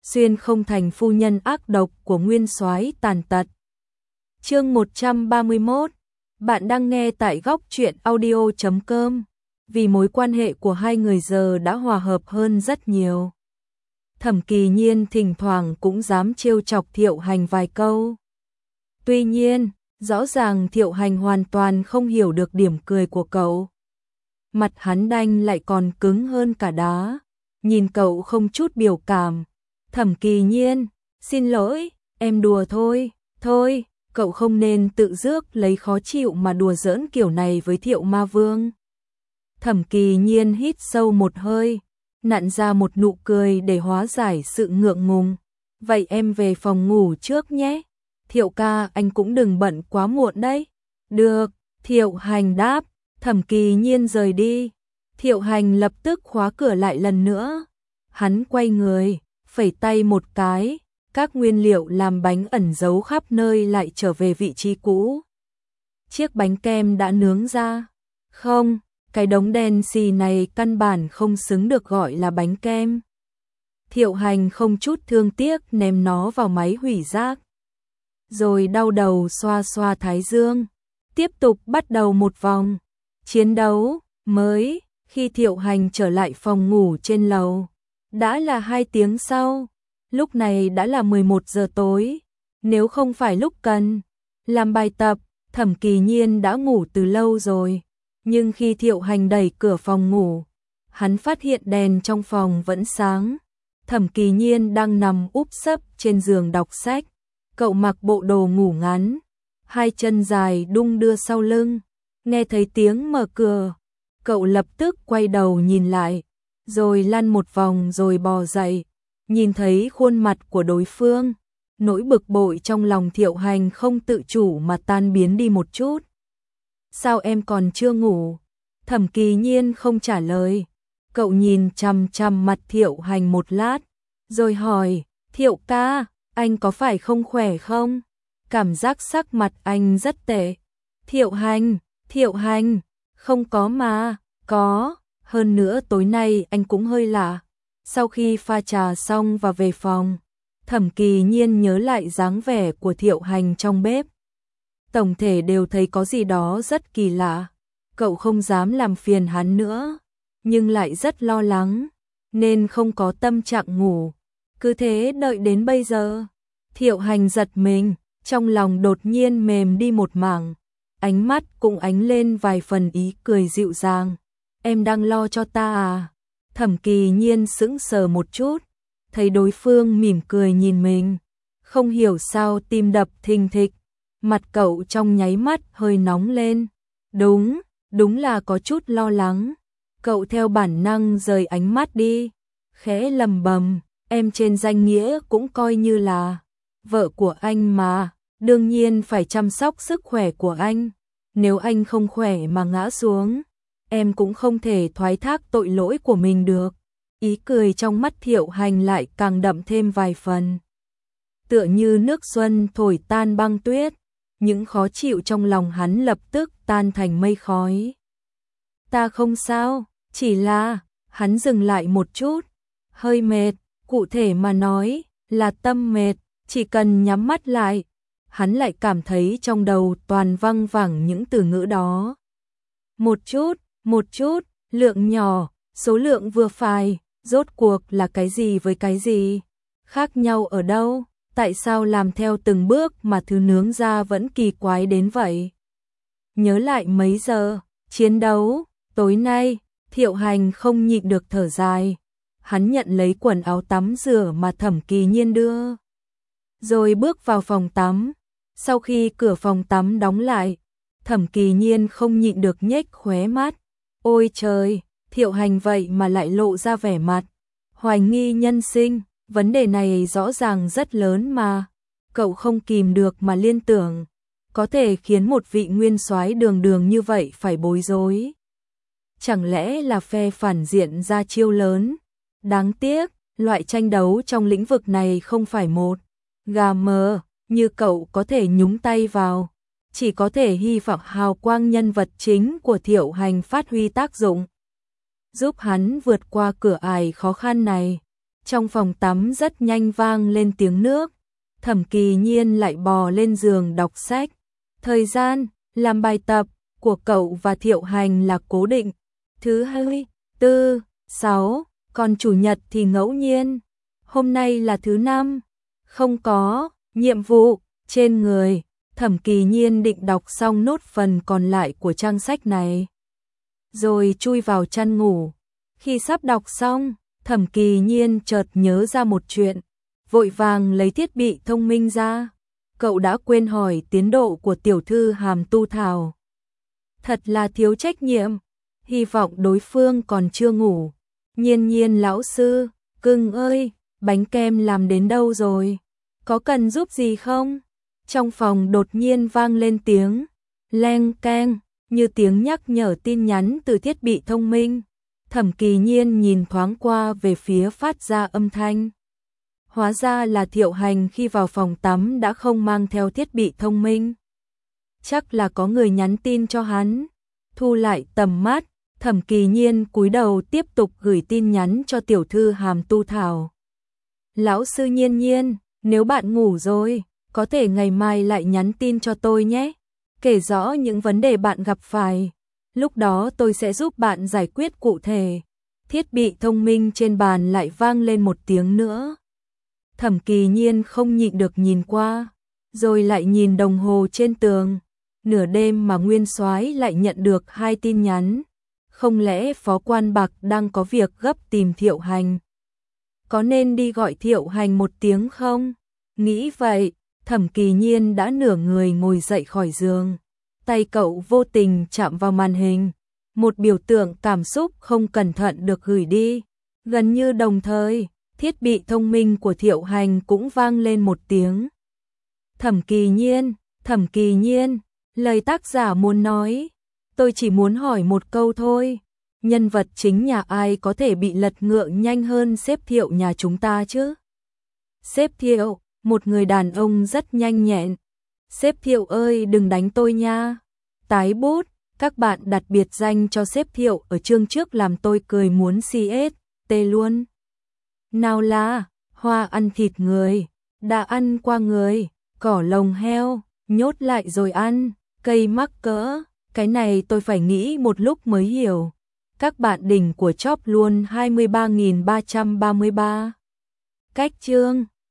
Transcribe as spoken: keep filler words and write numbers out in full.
xuyên không thành phu nhân ác độc của nguyên soái tàn tật. Chương một trăm ba mươi mốt. Bạn đang nghe tại góc truyện audio chấm com. Vì mối quan hệ của hai người giờ đã hòa hợp hơn rất nhiều. Thẩm Kỳ Nhiên thỉnh thoảng cũng dám trêu chọc Thiệu Hành vài câu. Tuy nhiên, rõ ràng Thiệu Hành hoàn toàn không hiểu được điểm cười của cậu. Mặt hắn đanh lại còn cứng hơn cả đá, nhìn cậu không chút biểu cảm. Thẩm Kỳ Nhiên, xin lỗi, em đùa thôi, thôi, cậu không nên tự rước lấy khó chịu mà đùa giỡn kiểu này với Thiệu Ma Vương. Thẩm Kỳ Nhiên hít sâu một hơi, nặn ra một nụ cười để hóa giải sự ngượng ngùng. Vậy em về phòng ngủ trước nhé. Thiệu ca, anh cũng đừng bận quá muộn đấy. Được, Thiệu Hành đáp. Thẩm Kỳ Nhiên rời đi. Thiệu Hành lập tức khóa cửa lại lần nữa. Hắn quay người, phẩy tay một cái, các nguyên liệu làm bánh ẩn giấu khắp nơi lại trở về vị trí cũ. Chiếc bánh kem đã nướng ra. Không, cái đống đen xì này căn bản không xứng được gọi là bánh kem. Thiệu Hành không chút thương tiếc ném nó vào máy hủy rác. Rồi đau đầu xoa xoa thái dương, tiếp tục bắt đầu một vòng chiến đấu mới. Khi Thiệu Hành trở lại phòng ngủ trên lầu, đã là hai tiếng sau. Lúc này đã là mười một giờ tối. Nếu không phải lúc cần làm bài tập, Thẩm Kỳ Nhiên đã ngủ từ lâu rồi. Nhưng khi Thiệu Hành đẩy cửa phòng ngủ, hắn phát hiện đèn trong phòng vẫn sáng. Thẩm Kỳ Nhiên đang nằm úp sấp trên giường đọc sách. Cậu mặc bộ đồ ngủ ngắn, hai chân dài đung đưa sau lưng. Nghe thấy tiếng mở cửa, cậu lập tức quay đầu nhìn lại, rồi lăn một vòng rồi bò dậy. Nhìn thấy khuôn mặt của đối phương, nỗi bực bội trong lòng Thiệu Hành không tự chủ mà tan biến đi một chút. Sao em còn chưa ngủ? Thẩm Kỳ Nhiên không trả lời. Cậu nhìn chằm chằm mặt Thiệu Hành một lát, rồi hỏi, Thiệu ca, anh có phải không khỏe không? Cảm giác sắc mặt anh rất tệ. Thiệu Hành, Thiệu Hành, không có mà, có, hơn nữa tối nay anh cũng hơi lạ. Sau khi pha trà xong và về phòng, Thẩm Kỳ Nhiên nhớ lại dáng vẻ của Thiệu Hành trong bếp. Tổng thể đều thấy có gì đó rất kỳ lạ. Cậu không dám làm phiền hắn nữa, nhưng lại rất lo lắng, nên không có tâm trạng ngủ. Cứ thế đợi đến bây giờ. Thiệu Hành giật mình, trong lòng đột nhiên mềm đi một mảng. Ánh mắt cũng ánh lên vài phần ý cười dịu dàng. Em đang lo cho ta à? Thẩm Kỳ Nhiên sững sờ một chút, thấy đối phương mỉm cười nhìn mình, không hiểu sao tim đập thình thịch. Mặt cậu trong nháy mắt hơi nóng lên. Đúng, đúng là có chút lo lắng. Cậu theo bản năng rời ánh mắt đi, khẽ lầm bầm, em trên danh nghĩa cũng coi như là vợ của anh mà, đương nhiên phải chăm sóc sức khỏe của anh. Nếu anh không khỏe mà ngã xuống, em cũng không thể thoái thác tội lỗi của mình được. Ý cười trong mắt Thiệu Hành lại càng đậm thêm vài phần. Tựa như nước xuân thổi tan băng tuyết, những khó chịu trong lòng hắn lập tức tan thành mây khói. Ta không sao, chỉ là, hắn dừng lại một chút, hơi mệt, cụ thể mà nói, là tâm mệt, chỉ cần nhắm mắt lại, hắn lại cảm thấy trong đầu toàn văng vẳng những từ ngữ đó. Một chút, một chút, lượng nhỏ, số lượng vừa phải, rốt cuộc là cái gì với cái gì? Khác nhau ở đâu? Tại sao làm theo từng bước mà thứ nướng ra vẫn kỳ quái đến vậy? Nhớ lại mấy giờ chiến đấu tối nay, Thiệu Hành không nhịn được thở dài. Hắn nhận lấy quần áo tắm rửa mà Thẩm Kỳ Nhiên đưa, rồi bước vào phòng tắm. Sau khi cửa phòng tắm đóng lại, Thẩm Kỳ Nhiên không nhịn được nhếch khóe mắt. Ôi trời, Thiệu Hành vậy mà lại lộ ra vẻ mặt hoài nghi nhân sinh. Vấn đề này rõ ràng rất lớn mà. Cậu không kìm được mà liên tưởng, có thể khiến một vị nguyên soái đường đường như vậy phải bối rối. Chẳng lẽ là phe phản diện ra chiêu lớn? Đáng tiếc, loại tranh đấu trong lĩnh vực này không phải một gà mờ như cậu có thể nhúng tay vào. Chỉ có thể hy vọng hào quang nhân vật chính của Thiệu Hành phát huy tác dụng, giúp hắn vượt qua cửa ải khó khăn này. Trong phòng tắm rất nhanh vang lên tiếng nước. Thẩm Kỳ Nhiên lại bò lên giường đọc sách. Thời gian làm bài tập của cậu và Thiệu Hành là cố định. Thứ hai, tư, sáu, còn chủ nhật thì ngẫu nhiên. Hôm nay là thứ năm. Không có nhiệm vụ trên người. Thẩm Kỳ Nhiên định đọc xong nốt phần còn lại của trang sách này, rồi chui vào chăn ngủ. Khi sắp đọc xong, Thẩm Kỳ Nhiên chợt nhớ ra một chuyện, vội vàng lấy thiết bị thông minh ra. Cậu đã quên hỏi tiến độ của tiểu thư Hàm Tu Thảo. Thật là thiếu trách nhiệm, hy vọng đối phương còn chưa ngủ. Nhiên Nhiên lão sư, cưng ơi, bánh kem làm đến đâu rồi? Có cần giúp gì không? Trong phòng đột nhiên vang lên tiếng leng keng, như tiếng nhắc nhở tin nhắn từ thiết bị thông minh. Thẩm Kỳ Nhiên nhìn thoáng qua về phía phát ra âm thanh. Hóa ra là Thiệu Hành khi vào phòng tắm đã không mang theo thiết bị thông minh. Chắc là có người nhắn tin cho hắn. Thu lại tầm mắt, Thẩm Kỳ Nhiên cúi đầu tiếp tục gửi tin nhắn cho tiểu thư Hàm Tu Thảo. Lão sư Nhiên Nhiên, nếu bạn ngủ rồi, có thể ngày mai lại nhắn tin cho tôi nhé. Kể rõ những vấn đề bạn gặp phải. Lúc đó tôi sẽ giúp bạn giải quyết cụ thể. Thiết bị thông minh trên bàn lại vang lên một tiếng nữa. Thẩm Kỳ Nhiên không nhịn được nhìn qua, rồi lại nhìn đồng hồ trên tường. Nửa đêm mà Nguyên Soái lại nhận được hai tin nhắn. Không lẽ Phó Quan Bạc đang có việc gấp tìm Thiệu Hành? Có nên đi gọi Thiệu Hành một tiếng không? Nghĩ vậy, Thẩm Kỳ Nhiên đã nửa người ngồi dậy khỏi giường. Tay cậu vô tình chạm vào màn hình. Một biểu tượng cảm xúc không cẩn thận được gửi đi. Gần như đồng thời, thiết bị thông minh của Thiệu Hành cũng vang lên một tiếng. Thẩm Kỳ Nhiên, Thẩm Kỳ Nhiên, lời tác giả muốn nói. Tôi chỉ muốn hỏi một câu thôi. Nhân vật chính nhà ai có thể bị lật ngựa nhanh hơn sếp Thiệu nhà chúng ta chứ? Sếp Thiệu, một người đàn ông rất nhanh nhẹn. Sếp Thiệu ơi đừng đánh tôi nha. Tái bút, các bạn đặt biệt danh cho sếp Thiệu ở chương trước làm tôi cười muốn xê ét tê luôn. Nào là, hoa ăn thịt người, đã ăn qua người, cỏ lồng heo, nhốt lại rồi ăn, cây mắc cỡ, cái này tôi phải nghĩ một lúc mới hiểu. Các bạn đỉnh của chóp luôn hai mươi ba nghìn ba trăm ba mươi ba. Cách chương